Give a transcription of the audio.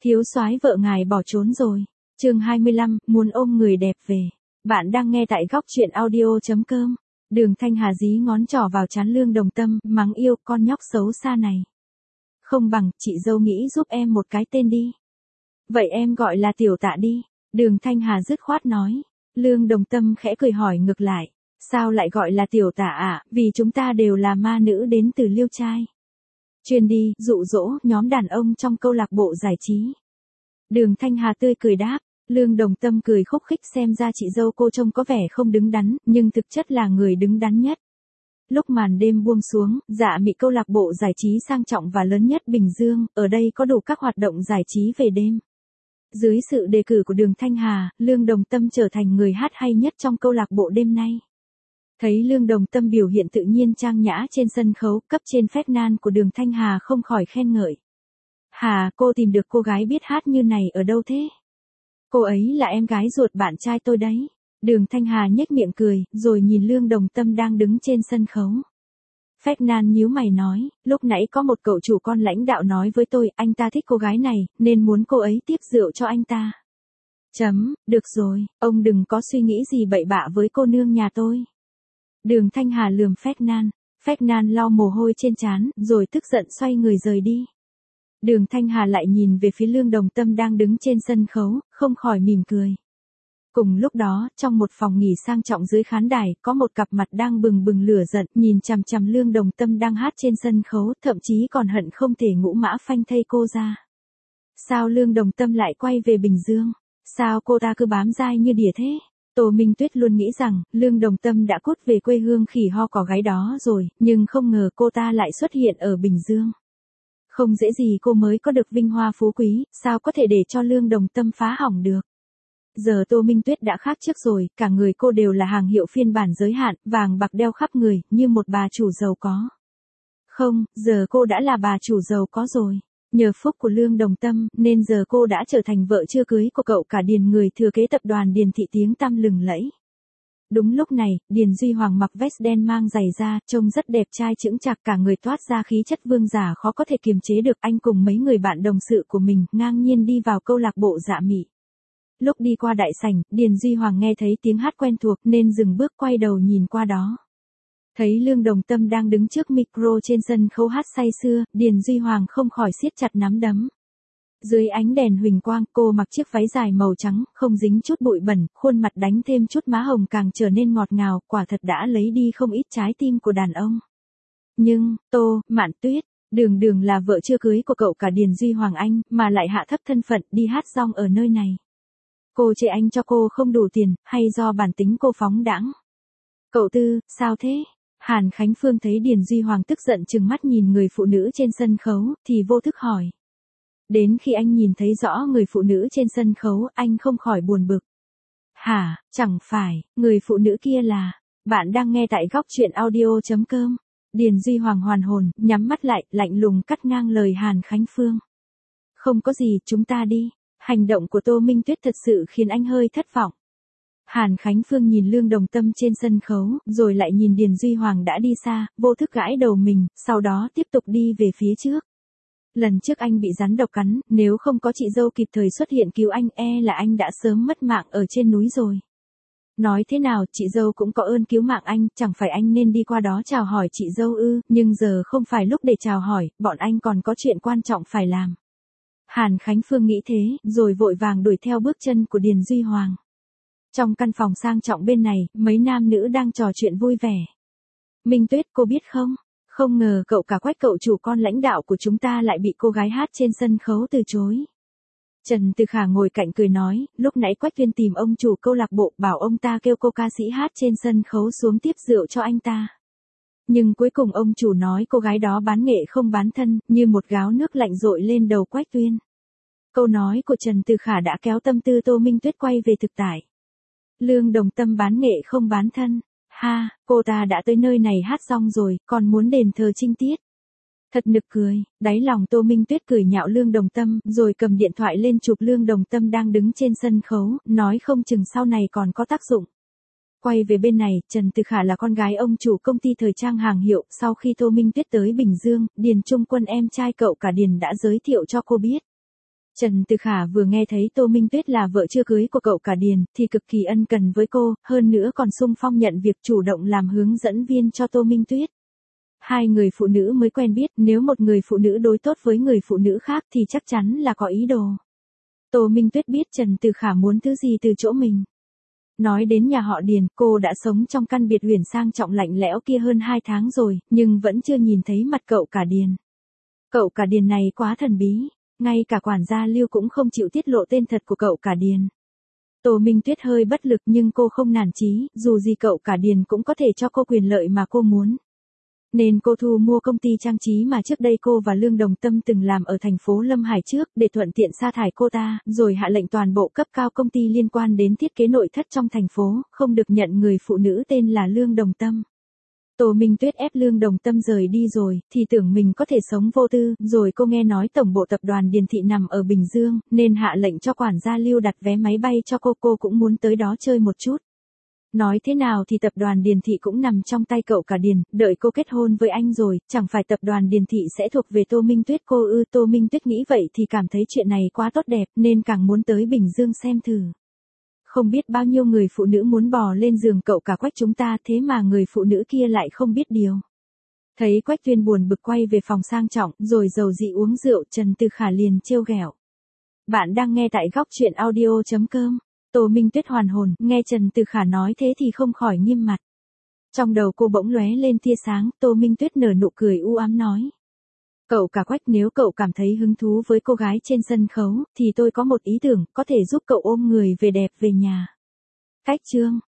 Thiếu soái vợ ngài bỏ trốn rồi. Chương 25, muốn ôm người đẹp về. Bạn đang nghe tại góc truyện audio.com. Đường Thanh Hà dí ngón trỏ vào trán Lương Đồng Tâm, mắng yêu con nhóc xấu xa này. Không bằng, chị dâu nghĩ giúp em một cái tên đi. Vậy em gọi là Tiểu Tạ đi. Đường Thanh Hà dứt khoát nói. Lương Đồng Tâm khẽ cười hỏi ngược lại. Sao lại gọi là Tiểu Tạ ạ? Vì chúng ta đều là ma nữ đến từ Liêu Trai. Chuyên đi, dụ dỗ, nhóm đàn ông trong câu lạc bộ giải trí. Đường Thanh Hà tươi cười đáp. Lương Đồng Tâm cười khúc khích xem ra chị dâu cô trông có vẻ không đứng đắn, nhưng thực chất là người đứng đắn nhất. Lúc màn đêm buông xuống, Dạ Mị câu lạc bộ giải trí sang trọng và lớn nhất Bình Dương, ở đây có đủ các hoạt động giải trí về đêm. Dưới sự đề cử của Đường Thanh Hà, Lương Đồng Tâm trở thành người hát hay nhất trong câu lạc bộ đêm nay. Thấy Lương Đồng Tâm biểu hiện tự nhiên trang nhã trên sân khấu, cấp trên phét nan của Đường Thanh Hà không khỏi khen ngợi. Hà, cô tìm được cô gái biết hát như này ở đâu thế? Cô ấy là em gái ruột bạn trai tôi đấy. Đường Thanh Hà nhếch miệng cười, rồi nhìn Lương Đồng Tâm đang đứng trên sân khấu. Phét nan nhíu mày nói, lúc nãy có một cậu chủ con lãnh đạo nói với tôi, anh ta thích cô gái này, nên muốn cô ấy tiếp rượu cho anh ta. Được rồi, ông đừng có suy nghĩ gì bậy bạ với cô nương nhà tôi. Đường Thanh Hà lườm Phét nan lau mồ hôi trên trán, rồi tức giận xoay người rời đi. Đường Thanh Hà lại nhìn về phía Lương Đồng Tâm đang đứng trên sân khấu, không khỏi mỉm cười. Cùng lúc đó, trong một phòng nghỉ sang trọng dưới khán đài, có một cặp mặt đang bừng bừng lửa giận, nhìn chằm chằm Lương Đồng Tâm đang hát trên sân khấu, thậm chí còn hận không thể ngũ mã phanh thây cô ra. Sao Lương Đồng Tâm lại quay về Bình Dương? Sao cô ta cứ bám dai như đỉa thế? Tô Minh Tuyết luôn nghĩ rằng, Lương Đồng Tâm đã cút về quê hương khỉ ho cỏ gáy đó rồi, nhưng không ngờ cô ta lại xuất hiện ở Bình Dương. Không dễ gì cô mới có được vinh hoa phú quý, sao có thể để cho Lương Đồng Tâm phá hỏng được. Giờ Tô Minh Tuyết đã khác trước rồi, cả người cô đều là hàng hiệu phiên bản giới hạn, vàng bạc đeo khắp người, như một bà chủ giàu có. Không, giờ cô đã là bà chủ giàu có rồi. Nhờ phúc của Lương Đồng Tâm, nên giờ cô đã trở thành vợ chưa cưới của cậu cả Điền, người thừa kế tập đoàn Điền Thị tiếng tăm lừng lẫy. Đúng lúc này, Điền Duy Hoàng mặc vest đen mang giày da, trông rất đẹp trai chững chạc, cả người toát ra khí chất vương giả khó có thể kiềm chế được. Anh cùng mấy người bạn đồng sự của mình ngang nhiên đi vào câu lạc bộ Dạ Mị. Lúc đi qua đại sảnh, Điền Duy Hoàng nghe thấy tiếng hát quen thuộc nên dừng bước quay đầu nhìn qua đó. Thấy Lương Đồng Tâm đang đứng trước micro trên sân khấu hát say sưa, Điền Duy Hoàng không khỏi siết chặt nắm đấm. Dưới ánh đèn huỳnh quang, cô mặc chiếc váy dài màu trắng, không dính chút bụi bẩn, khuôn mặt đánh thêm chút má hồng càng trở nên ngọt ngào, quả thật đã lấy đi không ít trái tim của đàn ông. Nhưng, Mạn Tuyết, đường là vợ chưa cưới của cậu cả Điền Duy Hoàng anh, mà lại hạ thấp thân phận đi hát rong ở nơi này. Cô chê anh cho cô không đủ tiền, hay do bản tính cô phóng đãng? Cậu Tư, sao thế? Hàn Khánh Phương thấy Điền Duy Hoàng tức giận trừng mắt nhìn người phụ nữ trên sân khấu, thì vô thức hỏi. Đến khi anh nhìn thấy rõ người phụ nữ trên sân khấu, anh không khỏi buồn bực. Hả, chẳng phải, người phụ nữ kia là... Bạn đang nghe tại góc truyện audio.com. Điền Duy Hoàng hoàn hồn, nhắm mắt lại, lạnh lùng cắt ngang lời Hàn Khánh Phương. Không có gì, chúng ta đi. Hành động của Tô Minh Tuyết thật sự khiến anh hơi thất vọng. Hàn Khánh Phương nhìn Lương Đồng Tâm trên sân khấu, rồi lại nhìn Điền Duy Hoàng đã đi xa, vô thức gãi đầu mình, sau đó tiếp tục đi về phía trước. Lần trước anh bị rắn độc cắn, nếu không có chị dâu kịp thời xuất hiện cứu anh, là anh đã sớm mất mạng ở trên núi rồi. Nói thế nào, chị dâu cũng có ơn cứu mạng anh, chẳng phải anh nên đi qua đó chào hỏi chị dâu ư, nhưng giờ không phải lúc để chào hỏi, bọn anh còn có chuyện quan trọng phải làm. Hàn Khánh Phương nghĩ thế, rồi vội vàng đuổi theo bước chân của Điền Duy Hoàng. Trong căn phòng sang trọng bên này, mấy nam nữ đang trò chuyện vui vẻ. Minh Tuyết, cô biết không? Không ngờ cậu cả Quách, cậu chủ con lãnh đạo của chúng ta lại bị cô gái hát trên sân khấu từ chối. Trần Từ Khả ngồi cạnh cười nói, lúc nãy Quách Tuyên tìm ông chủ câu lạc bộ bảo ông ta kêu cô ca sĩ hát trên sân khấu xuống tiếp rượu cho anh ta. Nhưng cuối cùng ông chủ nói cô gái đó bán nghệ không bán thân, như một gáo nước lạnh dội lên đầu Quách Tuyên. Câu nói của Trần Từ Khả đã kéo tâm tư Tô Minh Tuyết quay về thực tại. Lương Đồng Tâm bán nghệ không bán thân. Ha, cô ta đã tới nơi này hát xong rồi, còn muốn đền thờ trinh tiết. Thật nực cười, đáy lòng Tô Minh Tuyết cười nhạo Lương Đồng Tâm, rồi cầm điện thoại lên chụp Lương Đồng Tâm đang đứng trên sân khấu, nói không chừng sau này còn có tác dụng. Quay về bên này, Trần Từ Khả là con gái ông chủ công ty thời trang hàng hiệu, sau khi Tô Minh Tuyết tới Bình Dương, Điền Trung Quân em trai cậu cả Điền đã giới thiệu cho cô biết. Trần Từ Khả vừa nghe thấy Tô Minh Tuyết là vợ chưa cưới của cậu cả Điền, thì cực kỳ ân cần với cô, hơn nữa còn sung phong nhận việc chủ động làm hướng dẫn viên cho Tô Minh Tuyết. Hai người phụ nữ mới quen biết, nếu một người phụ nữ đối tốt với người phụ nữ khác thì chắc chắn là có ý đồ. Tô Minh Tuyết biết Trần Từ Khả muốn thứ gì từ chỗ mình. Nói đến nhà họ Điền, cô đã sống trong căn biệt huyền sang trọng lạnh lẽo kia hơn 2 tháng rồi, nhưng vẫn chưa nhìn thấy mặt cậu cả Điền. Cậu cả Điền này quá thần bí, ngay cả quản gia Lưu cũng không chịu tiết lộ tên thật của cậu cả Điền. Tô Minh Tuyết hơi bất lực nhưng cô không nản chí, dù gì cậu cả Điền cũng có thể cho cô quyền lợi mà cô muốn. Nên cô thu mua công ty trang trí mà trước đây cô và Lương Đồng Tâm từng làm ở thành phố Lâm Hải trước để thuận tiện sa thải cô ta, rồi hạ lệnh toàn bộ cấp cao công ty liên quan đến thiết kế nội thất trong thành phố, không được nhận người phụ nữ tên là Lương Đồng Tâm. Tô Minh Tuyết ép Lương Đồng Tâm rời đi rồi, thì tưởng mình có thể sống vô tư, rồi cô nghe nói tổng bộ tập đoàn Điền Thị nằm ở Bình Dương, nên hạ lệnh cho quản gia Lưu đặt vé máy bay cho cô cũng muốn tới đó chơi một chút. Nói thế nào thì tập đoàn Điền Thị cũng nằm trong tay cậu cả Điền, đợi cô kết hôn với anh rồi, chẳng phải tập đoàn Điền Thị sẽ thuộc về Tô Minh Tuyết cô ư? Tô Minh Tuyết nghĩ vậy thì cảm thấy chuyện này quá tốt đẹp, nên càng muốn tới Bình Dương xem thử. Không biết bao nhiêu người phụ nữ muốn bò lên giường cậu cả Quách chúng ta, thế mà người phụ nữ kia lại không biết điều. Thấy Quách Tuyên buồn bực quay về phòng sang trọng, rồi dầu dị uống rượu, Trần Từ Khả liền trêu ghẹo. Bạn đang nghe tại góc truyện audio.com. Tô Minh Tuyết hoàn hồn, nghe Trần Từ Khả nói thế thì không khỏi nghiêm mặt. Trong đầu cô bỗng lóe lên tia sáng, Tô Minh Tuyết nở nụ cười u ám nói. Cậu cả Quách, nếu cậu cảm thấy hứng thú với cô gái trên sân khấu, thì tôi có một ý tưởng, có thể giúp cậu ôm người về đẹp về nhà. Cách chương.